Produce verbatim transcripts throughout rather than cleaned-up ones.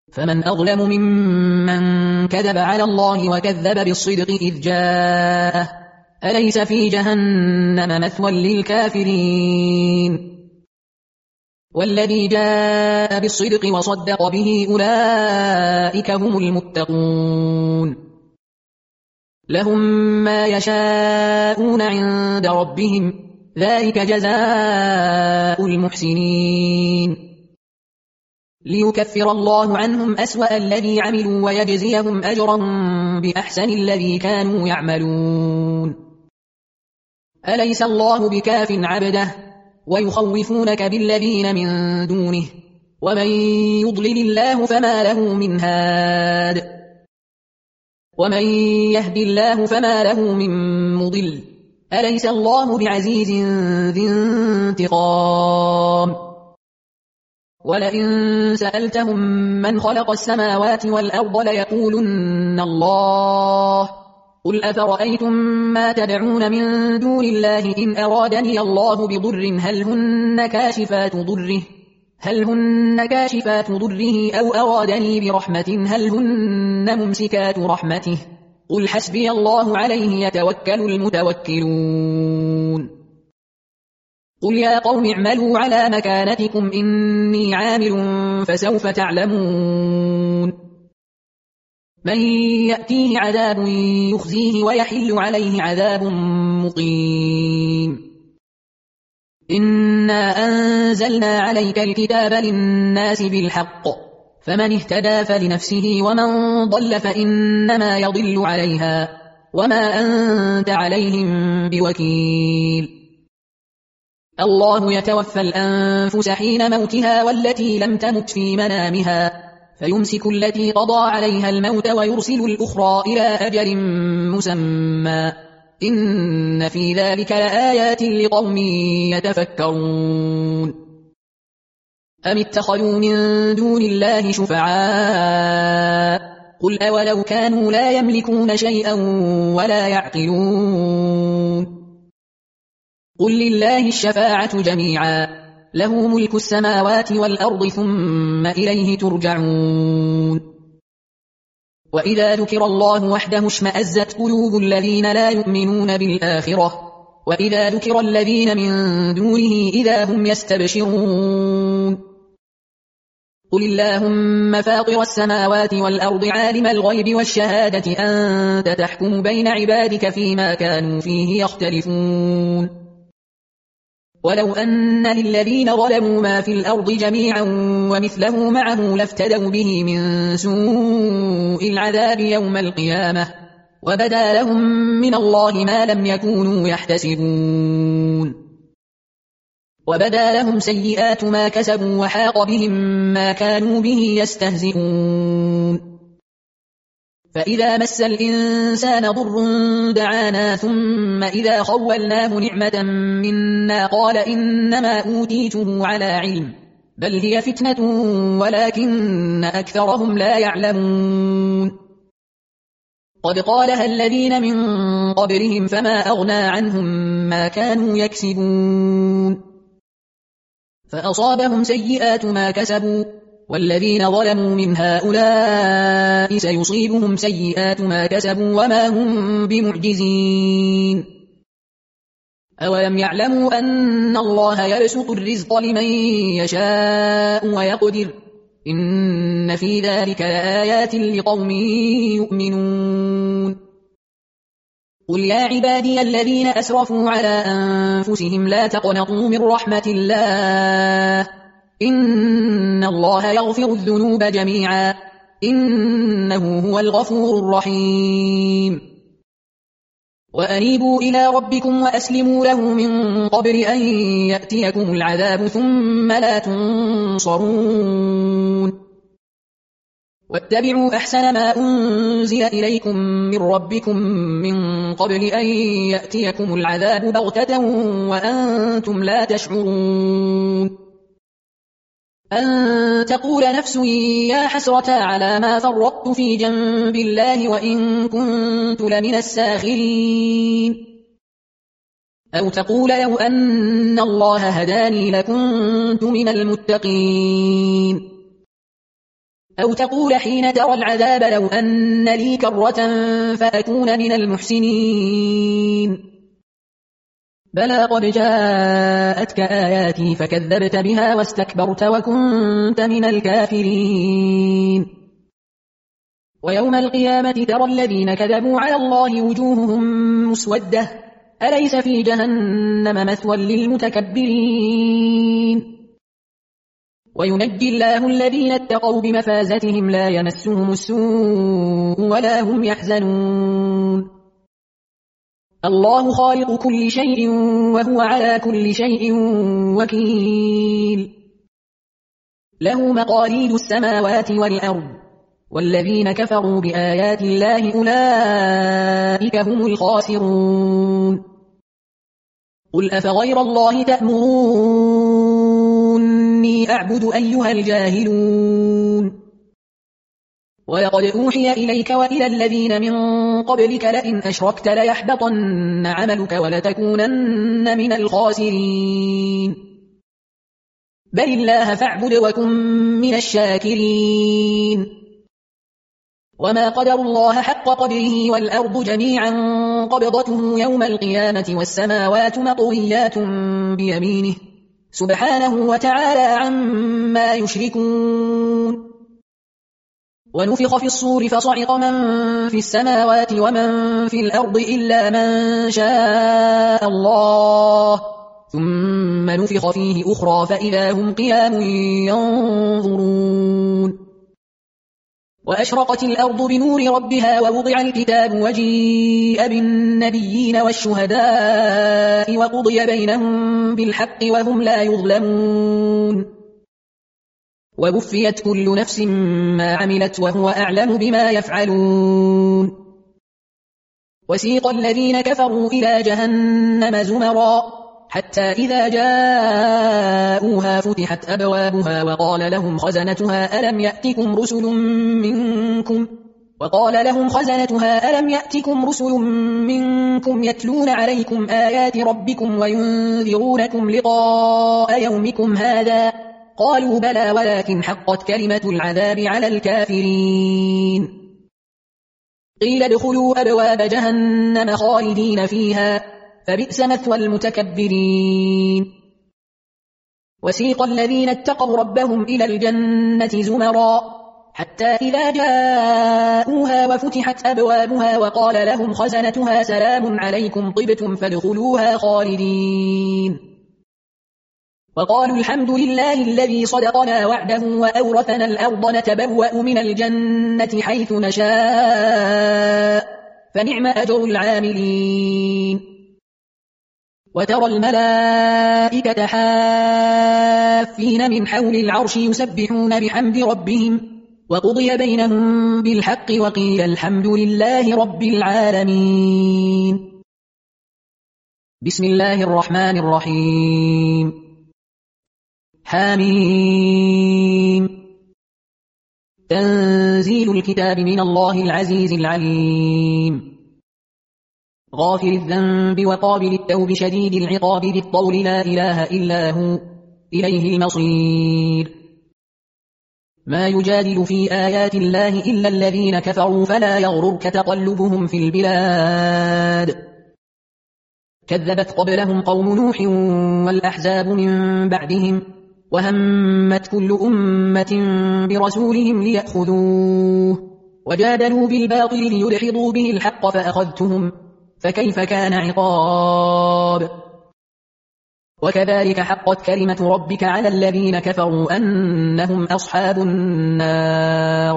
فمن أظلم ممن كذب على الله وكذب بالصدق إذ جاءه أليس في جهنم مثوى للكافرين والذي جاء بالصدق وصدق به أولئك هم المتقون لهم ما يشاءون عند ربهم ذلك جزاء المحسنين ليكفر الله عنهم أسوأ الذي عملوا ويجزيهم أجرا بأحسن الذي كانوا يعملون أليس الله بكاف عبده ويخوفونك بالذين من دونه ومن يضلل الله فما له من هاد ومن يهد الله فما له من مضل أليس الله بعزيز ذي انتقام ولئن سألتهم من خلق السماوات والأرض ليقولن الله قل أفرأيتم ما تدعون من دون الله إن أرادني الله بضر هل هن كاشفات ضره هل هن كاشفات ضره أو أرادني برحمة هل هن ممسكات رحمته قل حسبي الله عليه يتوكل المتوكلون قل يا قوم اعملوا على مكانتكم إني عامل فسوف تعلمون من يأتيه عذاب يخزيه ويحل عليه عذاب مقيم إنا أنزلنا عليك الكتاب للناس بالحق فمن اهتدى فلنفسه ومن ضل فإنما يضل عليها وما أنت عليهم بوكيل الله يتوفى الأنفس حين موتها والتي لم تمت في منامها فيمسك التي قضى عليها الموت ويرسل الأخرى إلى أجل مسمى إن في ذلك لآيات لقوم يتفكرون أم اتخذوا من دون الله شفعاء قل أولو كانوا لا يملكون شيئا ولا يعقلون قل لله الشفاعة جميعا له ملك السماوات والأرض ثم إليه ترجعون وإذا ذكر الله وحده اشمأزت قلوب الذين لا يؤمنون بالآخرة وإذا ذكر الذين من دونه إذا هم يستبشرون قل اللهم فاطر السماوات والأرض عالم الغيب والشهادة أنت تحكم بين عبادك فيما كانوا فيه يختلفون ولو أن للذين ظلموا ما في الأرض جميعا ومثله معه لافتدوا به من سوء العذاب يوم القيامة وبدا لهم من الله ما لم يكونوا يحتسبون وبدا لهم سيئات ما كسبوا وحاق بهم ما كانوا به يستهزئون فإذا مس الإنسان ضر دعانا ثم إذا خولناه نعمة منا قال إنما أوتيته على علم بل هي فتنة ولكن أكثرهم لا يعلمون قد قالها الذين من قبلهم فما أغنى عنهم ما كانوا يكسبون فأصابهم سيئات ما كسبوا والذين ظلموا من هؤلاء سيصيبهم سيئات ما كسبوا وما هم بمعجزين أولم يعلموا أن الله يبسط الرزق لمن يشاء ويقدر إن في ذلك لآيات لقوم يؤمنون قل يا عبادي الذين أسرفوا على أنفسهم لا تقنطوا من رحمة الله إن الله يغفر الذنوب جميعا إنه هو الغفور الرحيم وأنيبوا إلى ربكم وأسلموا له من قبل أن يأتيكم العذاب ثم لا تنصرون واتبعوا أحسن ما أنزل إليكم من ربكم من قبل أن يأتيكم العذاب بغتة وأنتم لا تشعرون أن تقول نفس يا حسرة على ما فرطت في جنب الله وإن كنت لمن الساخرين أو تقول لو أن الله هداني لكنت من المتقين أو تقول حين ترى العذاب لو أن لي كرة فأكون من المحسنين بلى قد جاءتك آياتي فكذبت بها واستكبرت وكنت من الكافرين ويوم القيامة ترى الذين كذبوا على الله وجوههم مسودة أليس في جهنم مثوى للمتكبرين وينجي الله الذين اتقوا بمفازتهم لا يمسهم السوء ولا هم يحزنون الله خالق كل شيء وهو على كل شيء وكيل له مقاليد السماوات والأرض والذين كفروا بآيات الله أولئك هم الخاسرون قل أفغير الله تأمروني أعبد أيها الجاهلون ولقد أوحي إليك وإلى الذين من قبلك لئن أشركت ليحبطن عملك ولتكونن من الخاسرين بل الله فاعبد وكن من الشاكرين وما قدر الله حق قدره والأرض جميعا قبضته يوم القيامة والسماوات مطويات بيمينه سبحانه وتعالى عما يشركون ونفخ في الصور فصعق من في السماوات ومن في الأرض إلا من شاء الله ثم نفخ فيه أخرى فإذا هم قيام ينظرون وأشرقت الأرض بنور ربها ووضع الكتاب وجيء بالنبيين والشهداء وقضي بينهم بالحق وهم لا يظلمون ووفيت كل نفس ما عملت وهو أعلم بما يفعلون وسيق الذين كفروا إلى جهنم زمرا حتى إذا جاءوها فتحت أبوابها وقال لهم خزنتها ألم يأتكم رسل منكم وقال لهم خزنتها ألم يأتكم رسل منكم يتلون عليكم آيات ربكم وينذرونكم لقاء يومكم هذا قالوا بلى ولكن حقت كلمة العذاب على الكافرين قيل ادخلوا أبواب جهنم خالدين فيها فبئس مثوى المتكبرين وسيق الذين اتقوا ربهم إلى الجنة زمرا حتى إذا جاءوها وفتحت أبوابها وقال لهم خزنتها سلام عليكم طبتم فادخلوها خالدين وقالوا الحمد لله الذي صدقنا وعده وأورثنا الأرض نتبوأ من الجنة حيث نشاء فنعم أجر العاملين وترى الملائكة حافين من حول العرش يسبحون بحمد ربهم وقضي بينهم بالحق وقيل الحمد لله رب العالمين بسم الله الرحمن الرحيم حميم تنزيل الكتاب من الله العزيز العليم غافر الذنب وقابل التوب شديد العقاب ذي الطول لا إله إلا هو إليه المصير ما يجادل في آيات الله إلا الذين كفروا فلا يغررك تقلبهم في البلاد كذبت قبلهم قوم نوح والأحزاب من بعدهم وهمت كل أمة برسولهم ليأخذوه وجادلوا بالباطل ليدحضوا به الحق فأخذتهم فكيف كان عقاب وكذلك حقت كلمة ربك على الذين كفروا أنهم أصحاب النار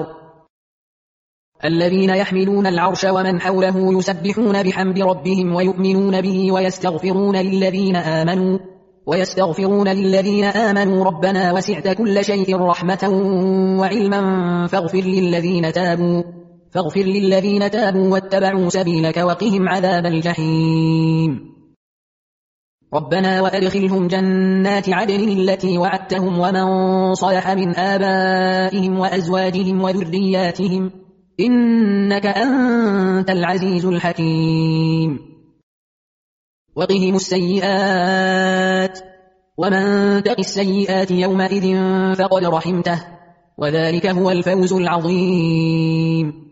الذين يحملون العرش ومن حوله يسبحون بحمد ربهم ويؤمنون به ويستغفرون للذين آمنوا ويستغفرون للذين آمنوا ربنا وسعت كل شيء رحمة وعلما فاغفر للذين تابوا فاغفر للذين تابوا واتبعوا سبيلك وقهم عذاب الجحيم ربنا وأدخلهم جنات عدن التي وعدتهم ومن صلح من آبائهم وأزواجهم وذرياتهم إنك أنت العزيز الحكيم وقهم السيئات ومن تق السيئات يومئذ فقد رحمته وذلك هو الفوز العظيم.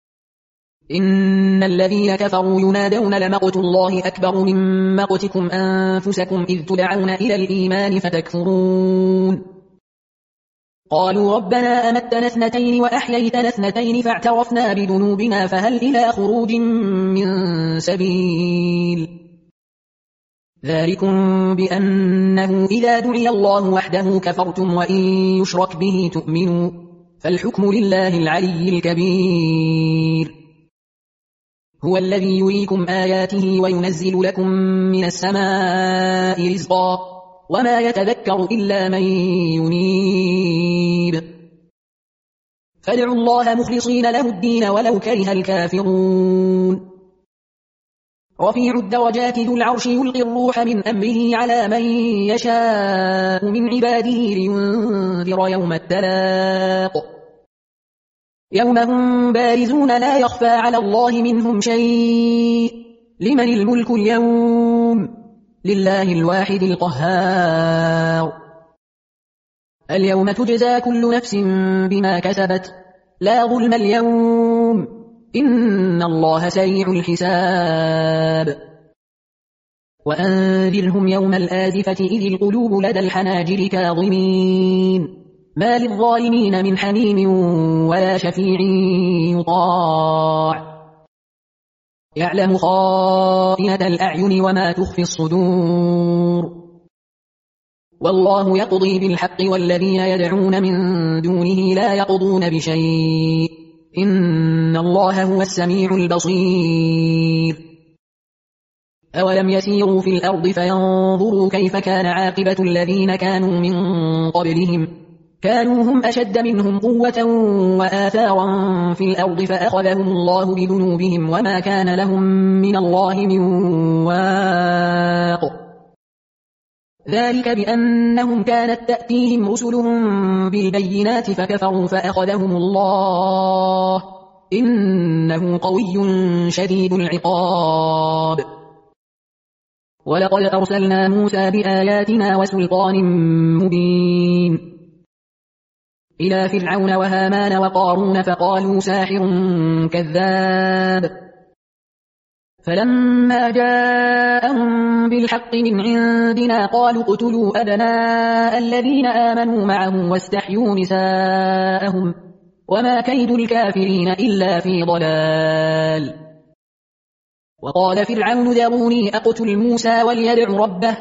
إن الذين كفروا ينادون لمقت الله أكبر من مقتكم أنفسكم إذ تدعون إلى الإيمان فتكفرون. قالوا ربنا أمتنا اثنتين وأحييتنا اثنتين فاعترفنا بذنوبنا فهل إلى خروج من سبيل. ذلكم بأنه إذا دعي الله وحده كفرتم وإن يشرك به تؤمنوا فالحكم لله العلي الكبير. هو الذي يريكم آياته وينزل لكم من السماء رزقا وما يتذكر إلا من ينيب. فادعوا الله مخلصين له الدين ولو كره الكافرون. رفيع الدرجات ذو العرش يلقي الروح من أمره على من يشاء من عباده لينذر يوم التلاق يوم هم بارزون لا يخفى على الله منهم شيء. لمن الملك اليوم؟ لله الواحد القهار. اليوم تجزى كل نفس بما كسبت لا ظلم اليوم إن الله سريع الحساب. وأنذرهم يوم الآزفة إذ القلوب لدى الحناجر كاظمين ما للظالمين من حميم ولا شفيع يطاع يعلم خائنة الأعين وما تخفي الصدور. والله يقضي بالحق والذين يدعون من دونه لا يقضون بشيء إن الله هو السميع البصير. أولم يسيروا في الأرض فينظروا كيف كان عاقبة الذين كانوا من قبلهم كانوا هم أشد منهم قوة وآثارا في الأرض فأخذهم الله بذنوبهم وما كان لهم من الله من واق. ذلك بأنهم كانت تأتيهم رسلهم بالبينات فكفروا فأخذهم الله إنه قوي شديد العقاب. ولقد أرسلنا موسى بآياتنا وسلطان مبين إلى فرعون وهامان وقارون فقالوا ساحر كذاب. فلما جاءهم بالحق من عندنا قالوا اقتلوا أبناء الذين آمنوا معه واستحيوا نساءهم وما كيد الكافرين إلا في ضلال. وقال فرعون ذروني أقتل موسى وليدع ربه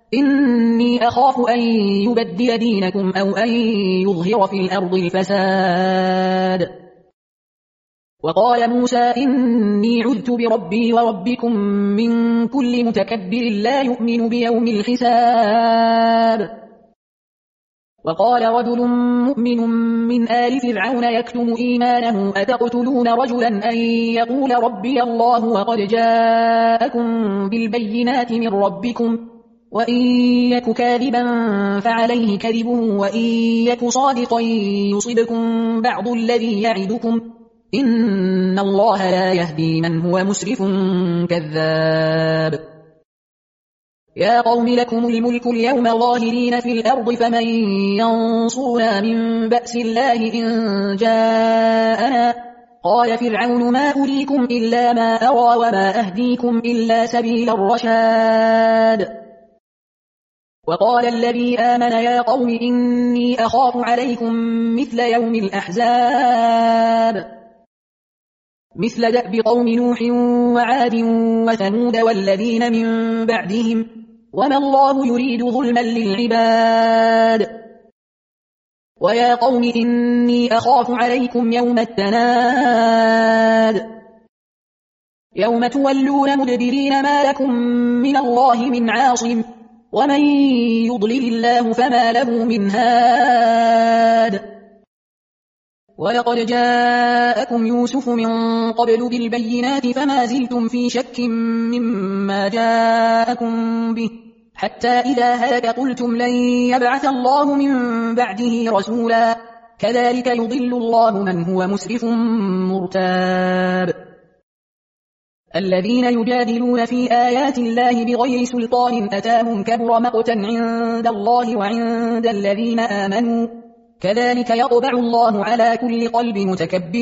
إني أخاف أن يبدل دينكم أو أن يظهر في الأرض الفساد. وقال موسى إني عذت بربي وربكم من كل متكبر لا يؤمن بيوم الحساب. وقال رجل مؤمن من آل فرعون يكتم إيمانه أتقتلون رجلا أن يقول ربي الله وقد جاءكم بالبينات من ربكم وإن يك كاذبا فعليه كذبه وإن يك صادقا يصبكم بعض الذي يعدكم إن الله لا يهدي من هو مسرف كذاب. يا قوم لكم الملك اليوم ظاهرين في الأرض فمن ينصرنا من بأس الله إن جاءنا. قال فرعون ما أريكم إلا ما أرى وما أهديكم إلا سبيل الرشاد. وقال الذي آمن يا قوم إني أخاف عليكم مثل يوم الأحزاب مثل دأب قوم نوح وعاد وثمود والذين من بعدهم وما الله يريد ظلما للعباد. ويا قوم إني أخاف عليكم يوم التناد يوم تولون مدبرين ما لكم من الله من عاصم ومن يضلل الله فما له من هاد. ولقد جاءكم يوسف من قبل بالبينات فما زلتم في شك مما جاءكم به حتى إذا هلك قلتم لن يبعث الله من بعده رسولا كذلك يضل الله من هو مسرف مرتاب. الذين يجادلون في آيات الله بغير سلطان أتاهم كبر مقتا عند الله وعند الذين آمنوا كذلك يطبع الله على كل قلب متكبر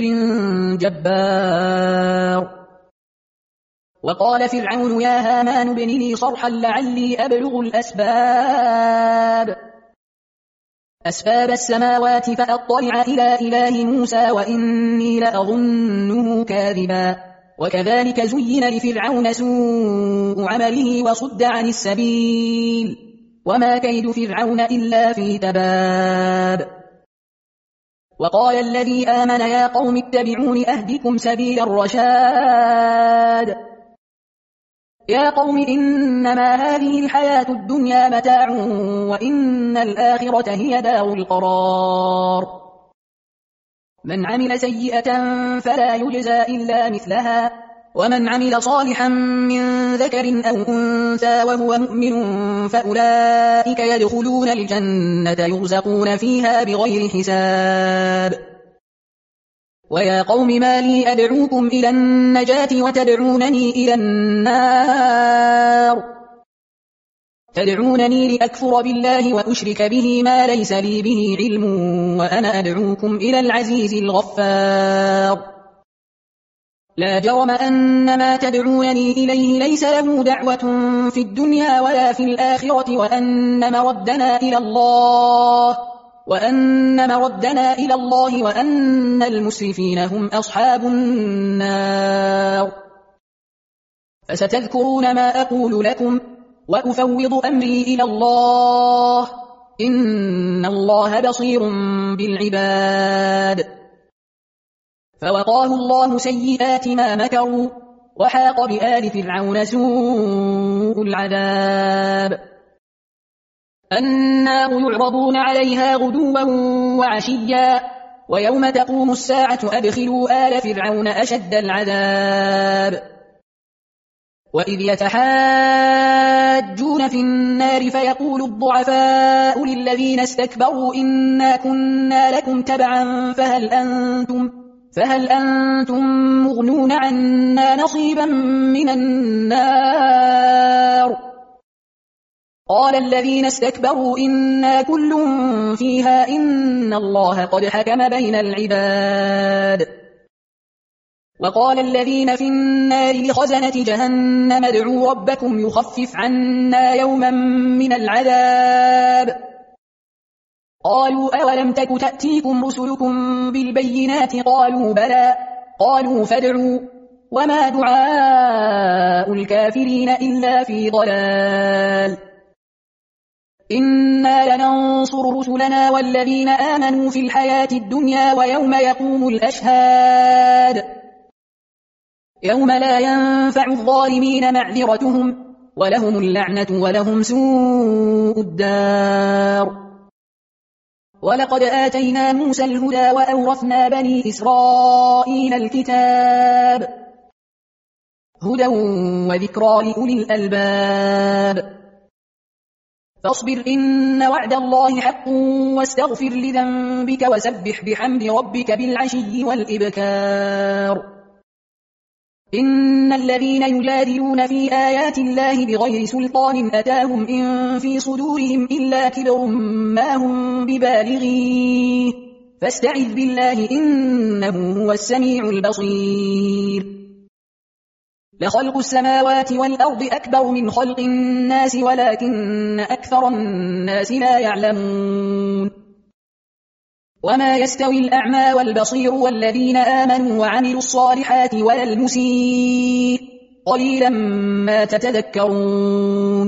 جبار. وقال فرعون يا هامان ابن لي صرحا لعلي أبلغ الأسباب أسباب السماوات فأطلع إلى إله موسى وإني لأظنه كاذبا. وكذلك زين لفرعون سوء عمله وصد عن السبيل وما كيد فرعون إلا في تباب. وقال الذي آمن يا قوم اتبعون أهدكم سبيل الرشاد. يا قوم إنما هذه الحياة الدنيا متاع وإن الآخرة هي دار القرار. من عمل سيئة فلا يجزى إلا مثلها ومن عمل صالحا من ذكر أو أنثى وهو مؤمن فأولئك يدخلون الجنة يرزقون فيها بغير حساب. ويا قوم ما لي أدعوكم إلى النجاة وتدعونني إلى النار تدعونني لأكفر بالله وأشرك به ما ليس لي به علم وأنا أدعوكم إلى العزيز الغفار. لا جرم أن ما تدعونني إليه ليس له دعوة في الدنيا ولا في الآخرة وأن مردنا إلى الله وأن مردنا إلى الله وأن المسرفين هم أصحاب النار. فستذكرون ما أقول لكم وأفوض أمري إلى الله إن الله بصير بالعباد. فوقاه الله سيئات ما مكروا وحاق بآل فرعون سوء العذاب. النار يعرضون عليها غدوا وعشيا ويوم تقوم الساعة أدخلوا آل فرعون أشد العذاب. وإذ يتحاجون في النار فيقول الضعفاء للذين استكبروا إنا كنا لكم تبعا فهل أنتم, فهل أنتم مغنون عنا نصيبا من النار قال الذين استكبروا إنا كل فيها إن الله قد حكم بين العباد. وقال الذين في النار لخزنة جهنم ادعوا ربكم يخفف عنا يوما من العذاب قالوا أولم تك تأتيكم رسلكم بالبينات قالوا بلى قالوا فادعوا وما دعاء الكافرين إلا في ضلال. إنا لننصر رسلنا والذين آمنوا في الحياة الدنيا ويوم يقوم الأشهاد يوم لا ينفع الظالمين معذرتهم ولهم اللعنة ولهم سوء الدار. ولقد آتينا موسى الهدى وأورثنا بني إسرائيل الكتاب هدى وذكرى لأولي الألباب. فاصبر إن وعد الله حق واستغفر لذنبك وسبح بحمد ربك بالعشي والإبكار. إن الذين يجادلون في آيات الله بغير سلطان أتاهم إن في صدورهم إلا كبر ما هم ببالغيه فاستعذ بالله إنه هو السميع البصير. لخلق السماوات والأرض أكبر من خلق الناس ولكن أكثر الناس لا يعلمون. وما يستوي الأعمى والبصير والذين آمنوا وعملوا الصالحات ولا المسيء قليلا ما تتذكرون.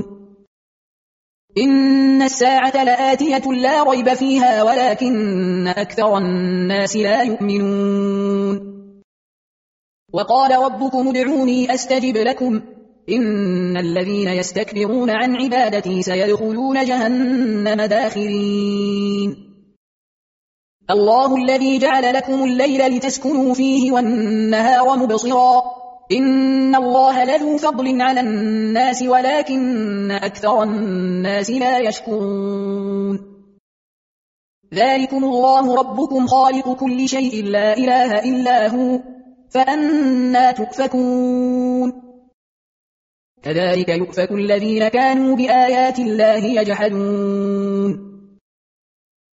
إن الساعة لآتية لا ريب فيها ولكن أكثر الناس لا يؤمنون. وقال ربكم ادعوني أستجب لكم إن الذين يستكبرون عن عبادتي سيدخلون جهنم داخرين. الله الذي جعل لكم الليل لتسكنوا فيه والنهار مبصرا إن الله لذو فضل على الناس ولكن أكثر الناس لا يشكرون. ذلكم الله ربكم خالق كل شيء لا إله إلا هو فأنى تؤفكون. كذلك يؤفك الذين كانوا بآيات الله يجحدون.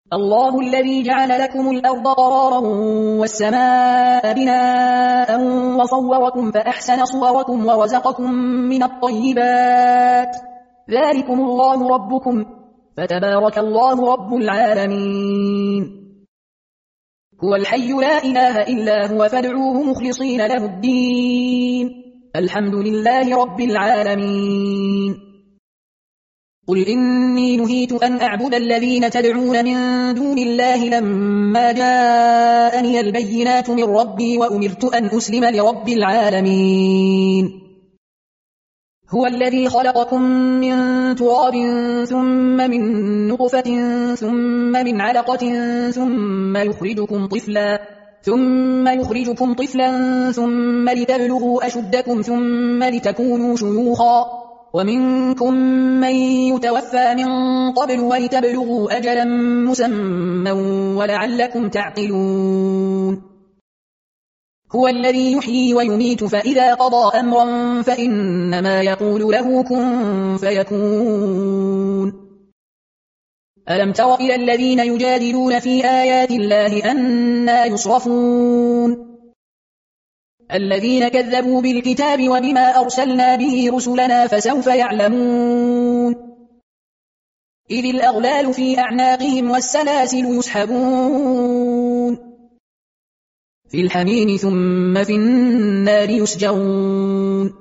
الله الذي جعل لكم الأرض قرارا والسماء بناء وصوركم فأحسن صوركم ورزقكم من الطيبات ذلكم الله ربكم فتبارك الله رب العالمين هو الحي لا إله إلا هو فادعوه مخلصين له الدين الحمد لله رب العالمين قل إني نهيت أن أعبد الذين تدعون من دون الله لما جاءني البينات من ربي وأمرت أن أسلم لرب العالمين هو الذي خلقكم من تراب ثم من نطفة ثم من علقة ثم يخرجكم طفلا ثم يخرجكم طفلا ثم لتبلغوا أشدكم ثم لتكونوا شيوخا ومنكم من يتوفى من قبل ولتبلغوا أجلا مسمى ولعلكم تعقلون هو الذي يحيي ويميت فإذا قضى أمرا فإنما يقول له كن فيكون ألم تر إلى الذين يجادلون في آيات الله أنى يصرفون الذين كذبوا بالكتاب وبما أرسلنا به رسلنا فسوف يعلمون إذ الأغلال في أعناقهم والسلاسل يسحبون في الحميم ثم في النار يسجرون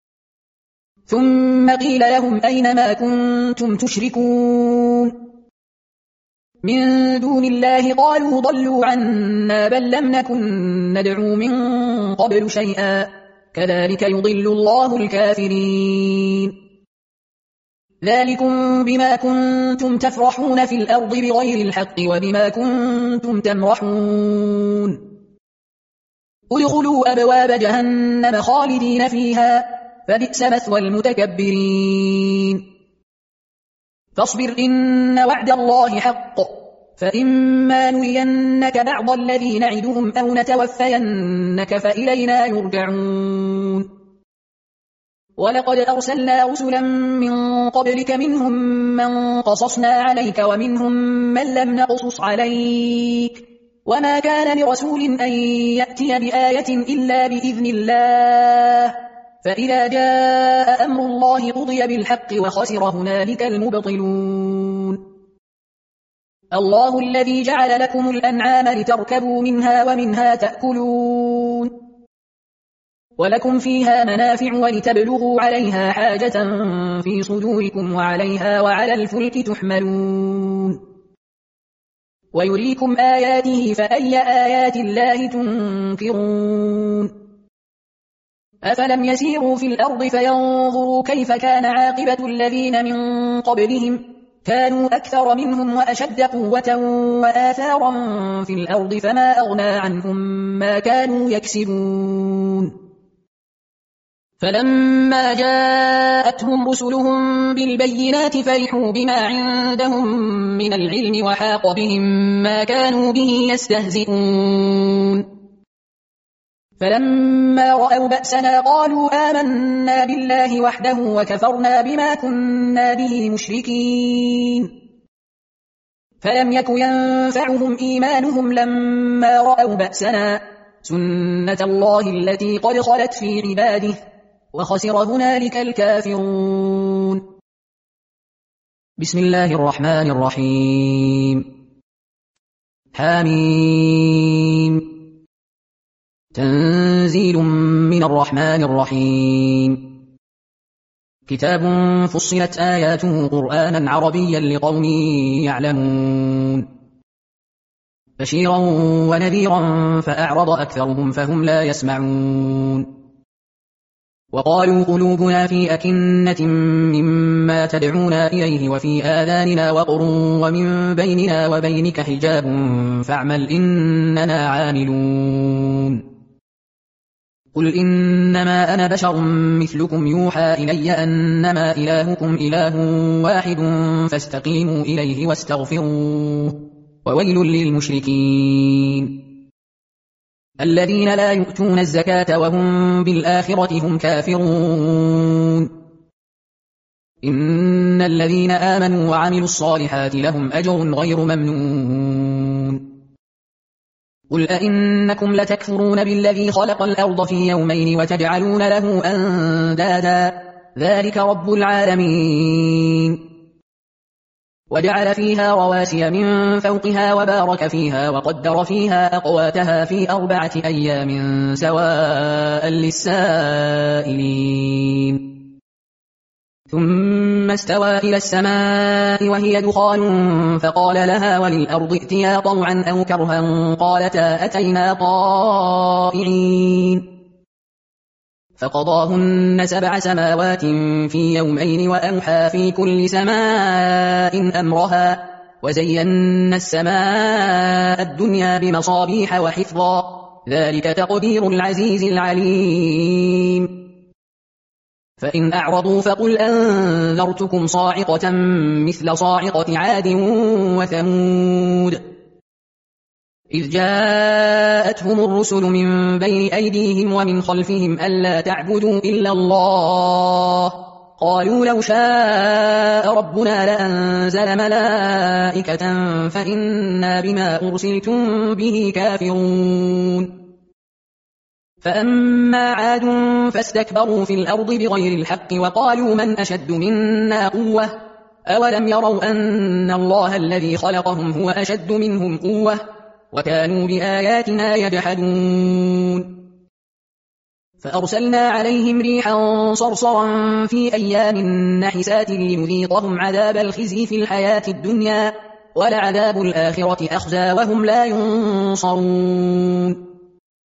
ثم قيل لهم أين ما كنتم تشركون من دون الله قالوا ضلوا عنا بل لم نكن ندعو من قبل شيئا كذلك يضل الله الكافرين ذلكم بما كنتم تفرحون في الأرض بغير الحق وبما كنتم تمرحون ادخلوا أبواب جهنم خالدين فيها فبئس مثوى المتكبرين فاصبر إن وعد الله حق فإما نرينك بعض الذي نعدهم أو نتوفينك فإلينا يرجعون ولقد أرسلنا رسلا من قبلك منهم من قصصنا عليك ومنهم من لم نقصص عليك وما كان لرسول أن يأتي بآية إلا بإذن الله فإذا جاء أمر الله قضي بالحق وخسر هنالك المبطلون الله الذي جعل لكم الأنعام لتركبوا منها ومنها تأكلون ولكم فيها منافع ولتبلغوا عليها حاجة في صدوركم وعليها وعلى الفلك تحملون ويريكم آياته فأي آيات الله تنكرون أفلم يسيروا في الأرض فينظروا كيف كان عاقبة الذين من قبلهم كانوا أكثر منهم وأشد قوة وآثارا في الأرض فما أغنى عنهم ما كانوا يكسبون فلما جاءتهم رسلهم بالبينات فرحوا بما عندهم من العلم وحاق بهم ما كانوا به يستهزئون فلما رأوا بأسنا قالوا آمنا بالله وحده وكفرنا بما كنا به مشركين فلم يك ينفعهم إيمانهم لما رأوا بأسنا سنة الله التي قد خلت في عباده وخسر هنالك الكافرون بسم الله الرحمن الرحيم حميم تنزيل من الرحمن الرحيم كتاب فصلت آياته قرآنا عربيا لقوم يعلمون بشيرا ونذيرا فأعرض أكثرهم فهم لا يسمعون وقالوا قلوبنا في أكنة مما تدعونا إليه وفي آذاننا وقر ومن بيننا وبينك حجاب فاعمل إننا عاملون قل إنما أنا بشر مثلكم يوحى إلي أنما إلهكم إله واحد فاستقيموا إليه واستغفروه وويل للمشركين الذين لا يؤتون الزكاة وهم بالآخرة هم كافرون إن الذين آمنوا وعملوا الصالحات لهم أجر غير ممنون قل أئنكم لتكفرون بالذي خلق الأرض في يومين وتجعلون له أندادا ذلك رب العالمين وجعل فيها رواسي من فوقها وبارك فيها وقدر فيها أقواتها في أربعة أيام سواء للسائلين ثم استوى إلى السماء وهي دخان فقال لها وللأرض ائتيا طوعا أو كرها قالتا أتينا طائعين فقضاهن سبع سماوات في يومين وأوحى في كل سماء أمرها وزينا السماء الدنيا بمصابيح وحفظا ذلك تقدير العزيز العليم فإن أعرضوا فقل أنذرتكم صاعقة مثل صاعقة عاد وثمود إذ جاءتهم الرسل من بين أيديهم ومن خلفهم ألا تعبدوا إلا الله قالوا لو شاء ربنا لأنزل ملائكة فإنا بما أرسلتم به كافرون فأما عاد فاستكبروا في الأرض بغير الحق وقالوا من أشد منا قوة أولم يروا أن الله الذي خلقهم هو أشد منهم قوة وكانوا بآياتنا يجحدون فأرسلنا عليهم ريحا صرصرا في أيام نحسات لنذيقهم عذاب الخزي في الحياة الدنيا ولعذاب الآخرة أخزى وهم لا ينصرون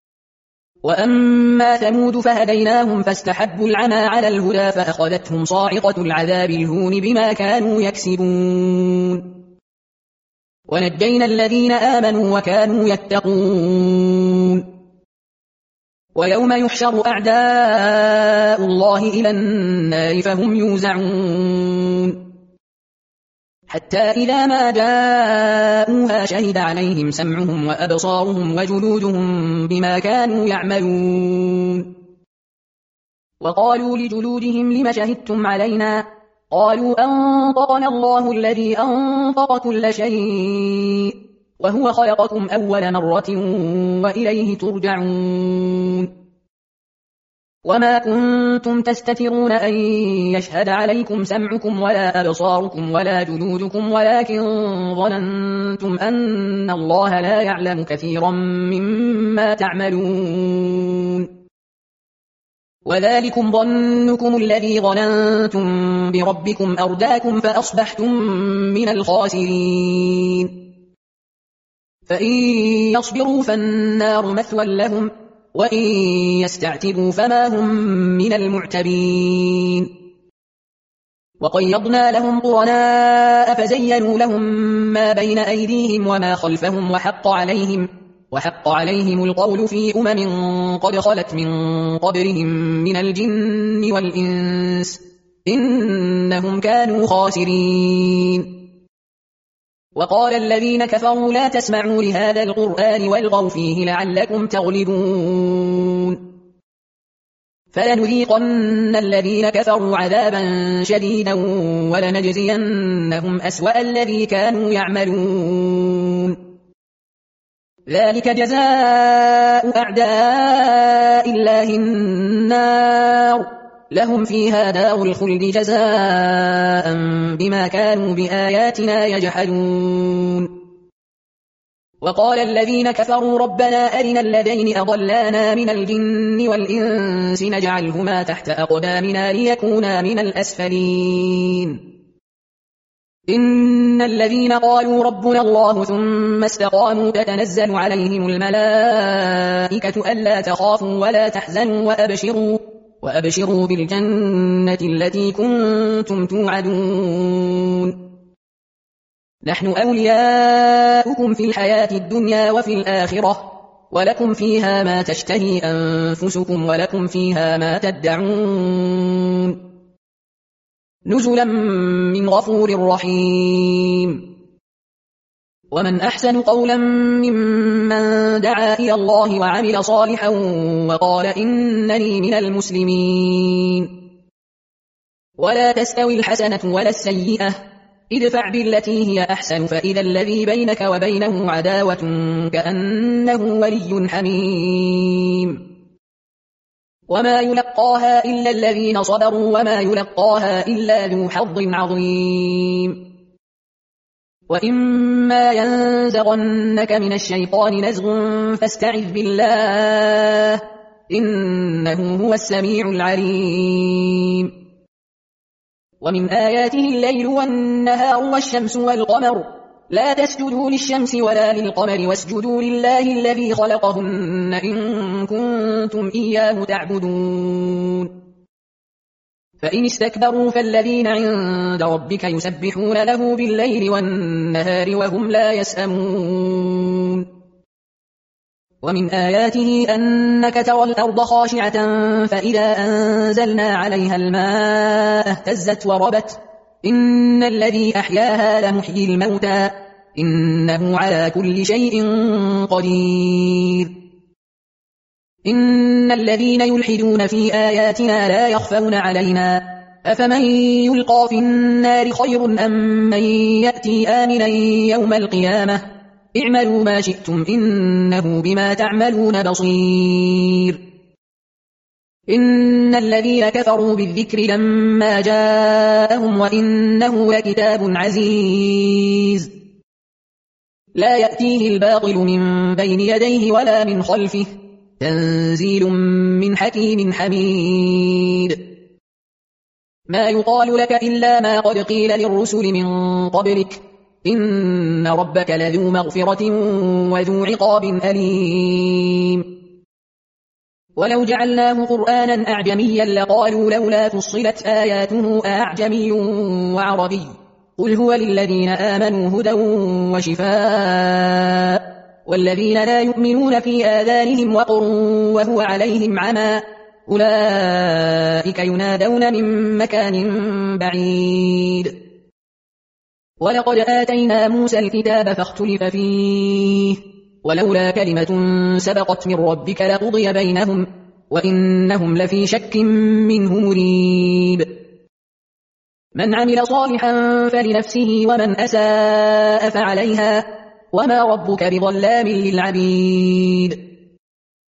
وأما ثمود فهديناهم فاستحبوا العمى على الهدى فأخذتهم صاعقة العذاب الهون بما كانوا يكسبون ونجينا الذين آمنوا وكانوا يتقون ويوم يحشر أعداء الله إلى النار فهم يوزعون حتى إذا ما جاءوها شهد عليهم سمعهم وأبصارهم وجلودهم بما كانوا يعملون وقالوا لجلودهم لم شهدتم علينا قالوا أنطقنا الله الذي أنطق كل شيء وهو خلقكم أول مرة وإليه ترجعون وما كنتم تستترون أن يشهد عليكم سمعكم ولا أبصاركم ولا جلودكم ولكن ظننتم أن الله لا يعلم كثيرا مما تعملون وذلكم ظنكم الذي ظننتم بربكم أرداكم فأصبحتم من الخاسرين فإن يصبروا فالنار مثوى لهم وإن يستعتبوا فما هم من المعتبين وقيضنا لهم قرناء فزينوا لهم ما بين أيديهم وما خلفهم وحق عليهم وحق عليهم القول في أمم قد خلت من قبلهم من الجن والإنس إنهم كانوا خاسرين وقال الذين كفروا لا تسمعوا لهذا القرآن والغوا فيه لعلكم تغلبون فلنذيقن الذين كفروا عذابا شديدا ولنجزينهم أسوأ الذي كانوا يعملون ذلك جزاء أعداء الله النار لهم فيها دار الخلد جزاء بما كانوا بآياتنا يجحدون وقال الذين كفروا ربنا أرنا الذين أضلانا من الجن والإنس نجعلهما تحت أقدامنا ليكونا من الأسفلين إن الذين قالوا ربنا الله ثم استقاموا تتنزل عليهم الملائكة ألا تخافوا ولا تحزنوا وأبشروا وأبشروا بالجنة التي كنتم توعدون نحن أولياؤكم في الحياة الدنيا وفي الآخرة ولكم فيها ما تشتهي أنفسكم ولكم فيها ما تدعون نزلا من غفور رحيم ومن أحسن قولا ممن دعا إلى الله وعمل صالحا وقال إنني من المسلمين ولا تستوي الحسنة ولا السيئة ادفع بالتي هي أحسن فإذا الذي بينك وبينه عداوة كأنه ولي حميم وما يلقاها إلا الذين صبروا وما يلقاها إلا ذو حظ عظيم وإما ينزغنك من الشيطان نزغ فاستعذ بالله إنه هو السميع العليم ومن آياته الليل والنهار والشمس والقمر لا تسجدوا للشمس ولا للقمر واسجدوا لله الذي خلقهن إن كنتم إياه تعبدون فإن استكبروا فالذين عند ربك يسبحون له بالليل والنهار وهم لا يسأمون ومن آياته أنك ترى الأرض خاشعة فإذا أنزلنا عليها الماء اهتزت وربت إن الذي أحياها لمحيي الموتى إنه على كل شيء قدير إن الذين يلحدون في آياتنا لا يخفون علينا أفمن يلقى في النار خير أم من يأتي آمنا يوم القيامة اعملوا ما شئتم إنه بما تعملون بصير إن الذين كفروا بالذكر لما جاءهم وإنه لكتاب عزيز لا يأتيه الباطل من بين يديه ولا من خلفه تنزيل من حكيم حميد ما يقال لك إلا ما قد قيل للرسل من قبلك إن ربك لذو مغفرة وذو عقاب أليم ولو جعلناه قرآنا أعجميا لقالوا لولا فصلت آياته أعجمي وعربي قل هو للذين آمنوا هدى وشفاء والذين لا يؤمنون في آذانهم وقر وهو عليهم عمى أولئك ينادون من مكان بعيد ولقد آتينا موسى الكتاب فاختلف فيه ولولا كلمة سبقت من ربك لقضي بينهم وإنهم لفي شك منه مريب من عمل صالحا فلنفسه ومن أساء فعليها وما ربك بظلام للعبيد